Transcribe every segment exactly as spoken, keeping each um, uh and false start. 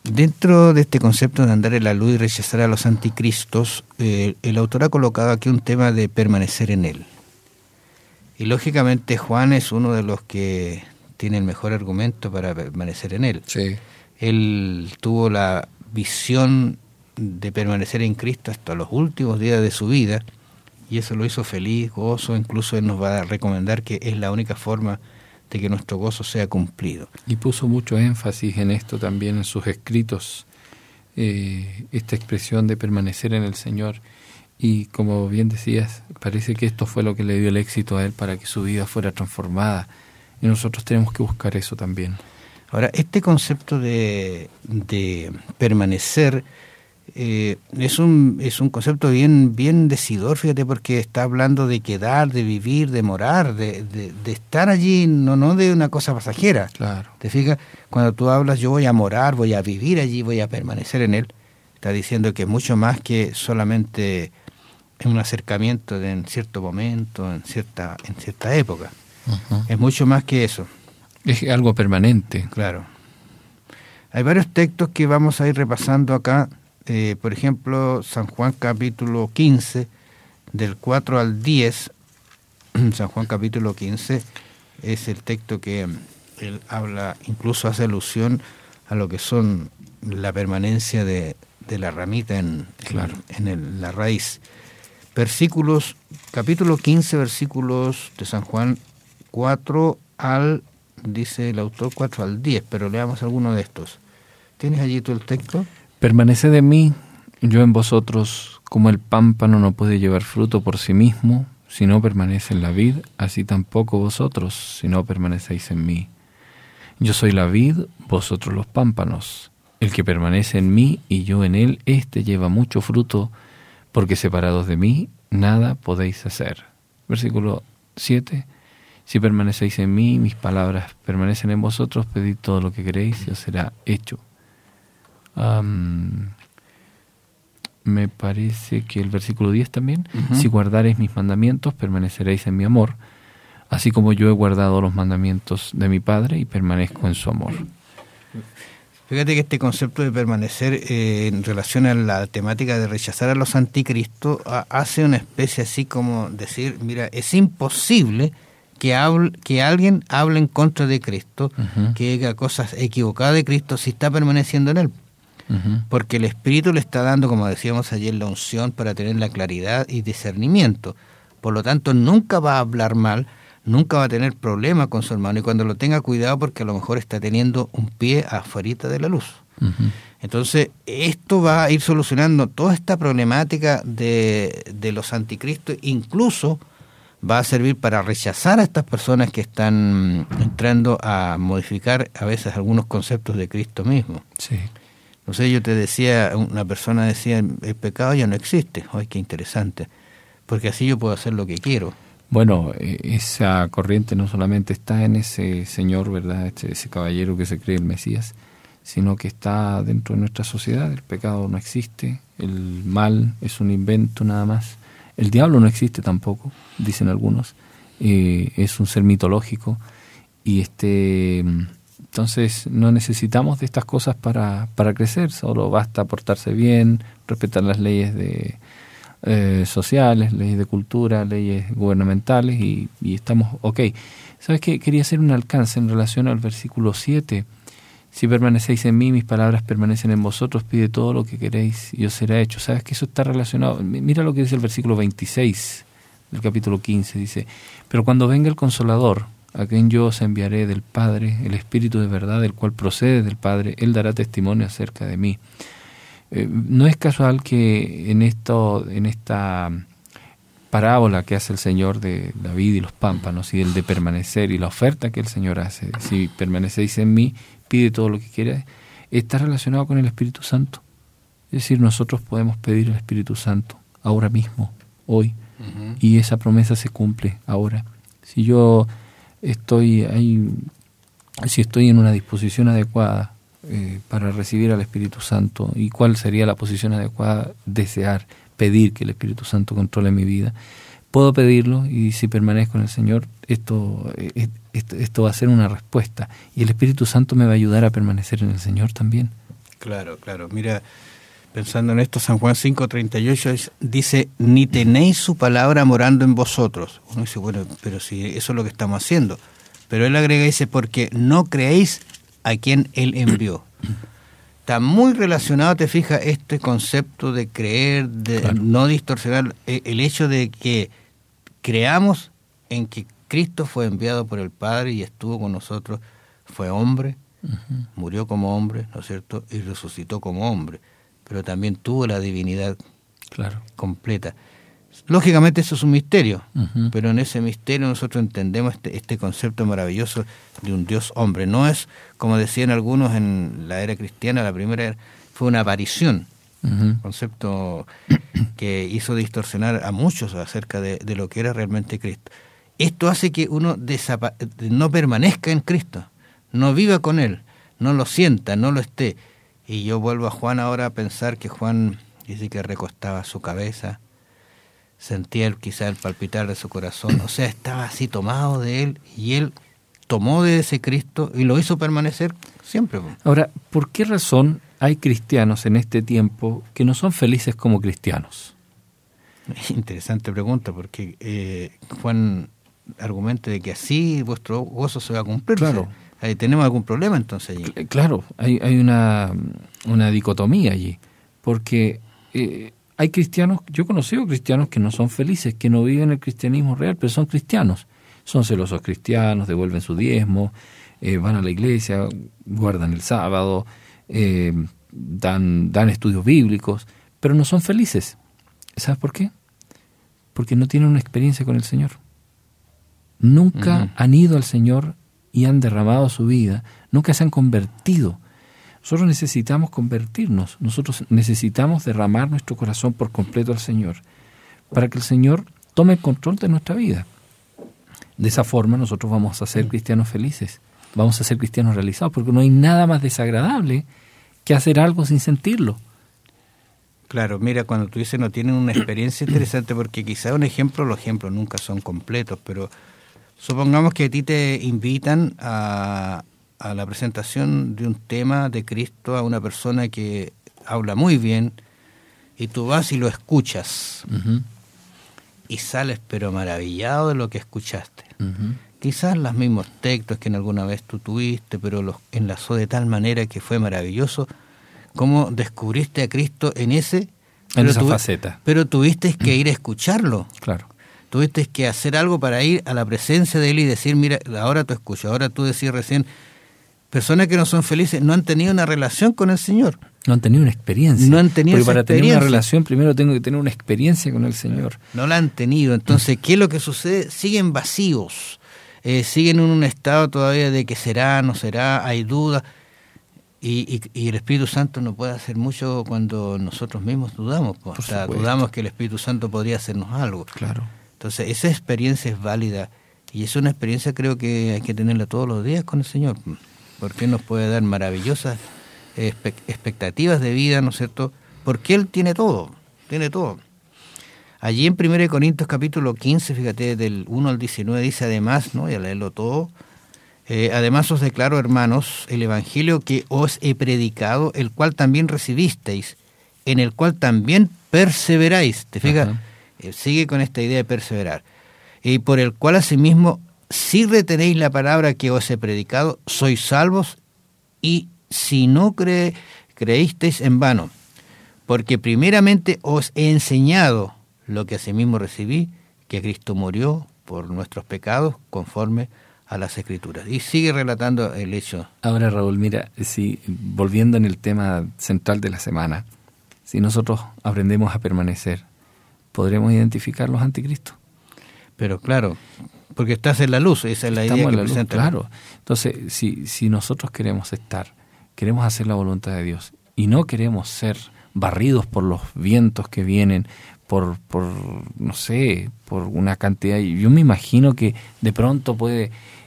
dentro de este concepto de andar en la luz y rechazar a los anticristos, eh, el autor ha colocado aquí un tema de permanecer en él. Y lógicamente Juan es uno de los que tiene el mejor argumento para permanecer en él. Sí. Él tuvo la visión de permanecer en Cristo hasta los últimos días de su vida, y eso lo hizo feliz, gozo. Incluso él nos va a recomendar que es la única forma de que nuestro gozo sea cumplido. Y puso mucho énfasis en esto también en sus escritos, eh, esta expresión de permanecer en el Señor. Y como bien decías, parece que esto fue lo que le dio el éxito a él para que su vida fuera transformada. Y nosotros tenemos que buscar eso también. Ahora, este concepto de, de permanecer eh, es un es un concepto bien bien decidor, fíjate, porque está hablando de quedar, de vivir, de morar, de, de, de estar allí, no no de una cosa pasajera. Claro. ¿Te fijas? Cuando tú hablas, yo voy a morar, voy a vivir allí, voy a permanecer en él, está diciendo que es mucho más que solamente un acercamiento de, en cierto momento, en cierta en cierta época. Uh-huh. Es mucho más que eso. Es algo permanente. Claro. Hay varios textos que vamos a ir repasando acá. Eh, por ejemplo, San Juan capítulo quince, del cuatro al diez. San Juan capítulo quince es el texto que él habla, incluso hace alusión a lo que son la permanencia de, de la ramita en, claro. en, en el, la raíz. Versículos, capítulo quince, versículos de San Juan cuatro al, dice el autor, cuatro al diez, pero leamos alguno de estos. ¿Tienes allí tú el texto? Permaneced en mí, yo en vosotros, como el pámpano no puede llevar fruto por sí mismo, si no permanece en la vid, así tampoco vosotros, si no permanecéis en mí. Yo soy la vid, vosotros los pámpanos. El que permanece en mí y yo en él, éste lleva mucho fruto, porque separados de mí, nada podéis hacer. Versículo siete. Si permanecéis en mí, mis palabras permanecen en vosotros, pedid todo lo que queréis y os será hecho. Um, me parece que el versículo diez también. Uh-huh. Si guardareis mis mandamientos, permaneceréis en mi amor, así como yo he guardado los mandamientos de mi Padre y permanezco en su amor. Fíjate que este concepto de permanecer eh, en relación a la temática de rechazar a los anticristos a, hace una especie así como decir, mira, es imposible que, hable, que alguien hable en contra de Cristo, uh-huh. que diga cosas equivocadas de Cristo si está permaneciendo en él. Uh-huh. Porque el Espíritu le está dando, como decíamos ayer, la unción para tener la claridad y discernimiento. Por lo tanto, nunca va a hablar mal, nunca va a tener problema con su hermano, y cuando lo tenga, cuidado, porque a lo mejor está teniendo un pie afuera de la luz. Uh-huh. Entonces, esto va a ir solucionando toda esta problemática de, de los anticristos, incluso va a servir para rechazar a estas personas que están entrando a modificar a veces algunos conceptos de Cristo mismo. Sí. No sé, yo te decía, una persona decía, el pecado ya no existe. ¡Ay, qué interesante! Porque así yo puedo hacer lo que quiero. Bueno, esa corriente no solamente está en ese señor, ¿verdad?, ese, ese caballero que se cree el Mesías, sino que está dentro de nuestra sociedad. El pecado no existe, el mal es un invento nada más. El diablo no existe tampoco, dicen algunos. Eh, es un ser mitológico y este... Entonces no necesitamos de estas cosas para, para crecer, solo basta portarse bien, respetar las leyes de eh, sociales, leyes de cultura, leyes gubernamentales y, y estamos ok. ¿Sabes qué? Quería hacer un alcance en relación al versículo siete. Si permanecéis en mí, mis palabras permanecen en vosotros, pide todo lo que queréis y os será hecho. ¿Sabes que eso está relacionado? Mira lo que dice el versículo veintiséis del capítulo quince, dice, pero cuando venga el Consolador, a quien yo os enviaré del Padre, el Espíritu de verdad, el cual procede del Padre, Él dará testimonio acerca de mí. Eh, no es casual que en esto, en esta parábola que hace el Señor de la vid y los pámpanos y el de permanecer y la oferta que el Señor hace, si permanecéis en mí, pide todo lo que quieras, está relacionado con el Espíritu Santo. Es decir, nosotros podemos pedir el Espíritu Santo ahora mismo, hoy, uh-huh. y esa promesa se cumple ahora. Si yo estoy ahí, si estoy en una disposición adecuada eh, para recibir al Espíritu Santo, ¿y cuál sería la posición adecuada? Desear, pedir que el Espíritu Santo controle mi vida. Puedo pedirlo y si permanezco en el Señor, esto, esto, esto va a ser una respuesta y el Espíritu Santo me va a ayudar a permanecer en el Señor también. Claro, claro. Mira, pensando en esto, San Juan cinco treinta y ocho dice, ni tenéis su palabra morando en vosotros. Uno dice, bueno, pero si eso es lo que estamos haciendo. Pero él agrega, dice, porque no creéis a quien él envió. Está muy relacionado, te fijas, este concepto de creer, de claro. no distorsionar, el hecho de que creamos en que Cristo fue enviado por el Padre y estuvo con nosotros, fue hombre, uh-huh. murió como hombre, ¿no es cierto?, y resucitó como hombre, pero también tuvo la divinidad claro. completa. Lógicamente eso es un misterio, uh-huh. pero en ese misterio nosotros entendemos este, este concepto maravilloso de un Dios hombre. No es, como decían algunos en la era cristiana, la primera era, fue una aparición, uh-huh. concepto que hizo distorsionar a muchos acerca de, de lo que era realmente Cristo. Esto hace que uno desapa- no permanezca en Cristo, no viva con Él, no lo sienta, no lo esté. Y yo vuelvo a Juan ahora a pensar que Juan dice que recostaba su cabeza, sentía él quizá el palpitar de su corazón, o sea, estaba así tomado de él, y él tomó de ese Cristo y lo hizo permanecer siempre. Ahora, ¿por qué razón hay cristianos en este tiempo que no son felices como cristianos? Interesante pregunta, porque eh, Juan argumenta de que así vuestro gozo se va a cumplir. Claro. Ahí tenemos algún problema entonces allí. Claro, hay, hay una, una dicotomía allí, porque eh, hay cristianos, yo he conocido cristianos que no son felices, que no viven el cristianismo real, pero son cristianos. Son celosos cristianos, devuelven su diezmo, eh, van a la iglesia, guardan el sábado, eh, dan, dan estudios bíblicos, pero no son felices. ¿Sabes por qué? Porque no tienen una experiencia con el Señor. Nunca uh-huh. han ido al Señor y han derramado su vida, nunca se han convertido. Nosotros necesitamos convertirnos, nosotros necesitamos derramar nuestro corazón por completo al Señor, para que el Señor tome el control de nuestra vida. De esa forma nosotros vamos a ser cristianos felices, vamos a ser cristianos realizados, porque no hay nada más desagradable que hacer algo sin sentirlo. Claro, mira, cuando tú dices no tienen una experiencia interesante, porque quizá un ejemplo, los ejemplos nunca son completos, pero supongamos que a ti te invitan a, a la presentación de un tema de Cristo a una persona que habla muy bien, y tú vas y lo escuchas, uh-huh. y sales pero maravillado de lo que escuchaste. Uh-huh. Quizás los mismos textos que en alguna vez tú tuviste, pero los enlazó de tal manera que fue maravilloso, como descubriste a Cristo en ese... En esa tuvi- faceta. Pero tuviste que ir a escucharlo. Claro. Tuviste que hacer algo para ir a la presencia de Él y decir, mira, ahora tú escuchas, ahora tú decís recién, personas que no son felices no han tenido una relación con el Señor. No han tenido una experiencia. No han tenido Porque esa para experiencia. tener una relación primero tengo que tener una experiencia con el Señor. No la han tenido. Entonces, ¿qué es lo que sucede? Siguen vacíos. Eh, siguen en un estado todavía de que será, no será, hay dudas. Y, y, y el Espíritu Santo no puede hacer mucho cuando nosotros mismos dudamos. Pues. O sea, dudamos que el Espíritu Santo podría hacernos algo. Claro. Entonces, esa experiencia es válida. Y es una experiencia, creo que hay que tenerla todos los días con el Señor. Porque Él nos puede dar maravillosas espe- expectativas de vida, ¿no es cierto? Porque Él tiene todo, tiene todo. Allí en primera de Corintios capítulo quince, fíjate, del uno al diecinueve, dice además, ¿no? Y a leerlo todo, eh, además os declaro, hermanos, el evangelio que os he predicado, el cual también recibisteis, en el cual también perseveráis. ¿Te fijas? Eh, sigue con esta idea de perseverar. Y por el cual asimismo, si retenéis la palabra que os he predicado, sois salvos, y si no cre- creísteis en vano, porque primeramente os he enseñado lo que asimismo recibí, que Cristo murió por nuestros pecados conforme a las Escrituras. Y sigue relatando el hecho. Ahora, Raúl, mira, si volviendo en el tema central de la semana, si nosotros aprendemos a permanecer, ¿podremos identificar los anticristos? Pero claro, porque estás en la luz, esa es la Estamos idea que en la luz, presenta. claro. Entonces, si, si nosotros queremos estar, queremos hacer la voluntad de Dios, y no queremos ser barridos por los vientos que vienen, por, por no sé, por una cantidad, yo me imagino que de pronto puede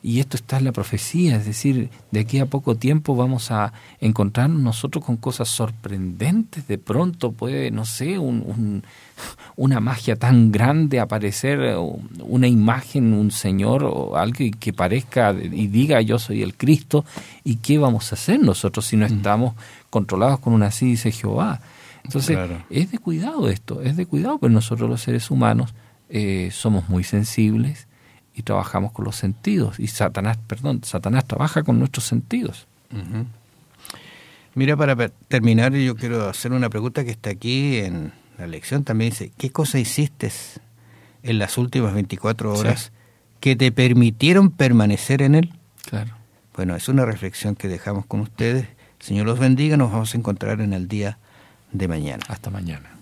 Y esto está en la profecía, es decir, de aquí a poco tiempo vamos a encontrarnos nosotros con cosas sorprendentes. De pronto puede, no sé, un, un, una magia tan grande aparecer, una imagen, un señor o alguien que parezca y diga yo soy el Cristo. ¿Y qué vamos a hacer nosotros si no estamos controlados con una así dice Jehová? Entonces, claro, es de cuidado esto, es de cuidado, pero nosotros los seres humanos eh, somos muy sensibles y trabajamos con los sentidos. Y Satanás, perdón, Satanás trabaja con nuestros sentidos. Uh-huh. Mira, para terminar, yo quiero hacer una pregunta que está aquí en la lección. También dice, ¿qué cosa hiciste en las últimas veinticuatro horas sí. que te permitieron permanecer en él? Claro. Bueno, es una reflexión que dejamos con ustedes. Señor los bendiga, nos vamos a encontrar en el día de mañana. Hasta mañana.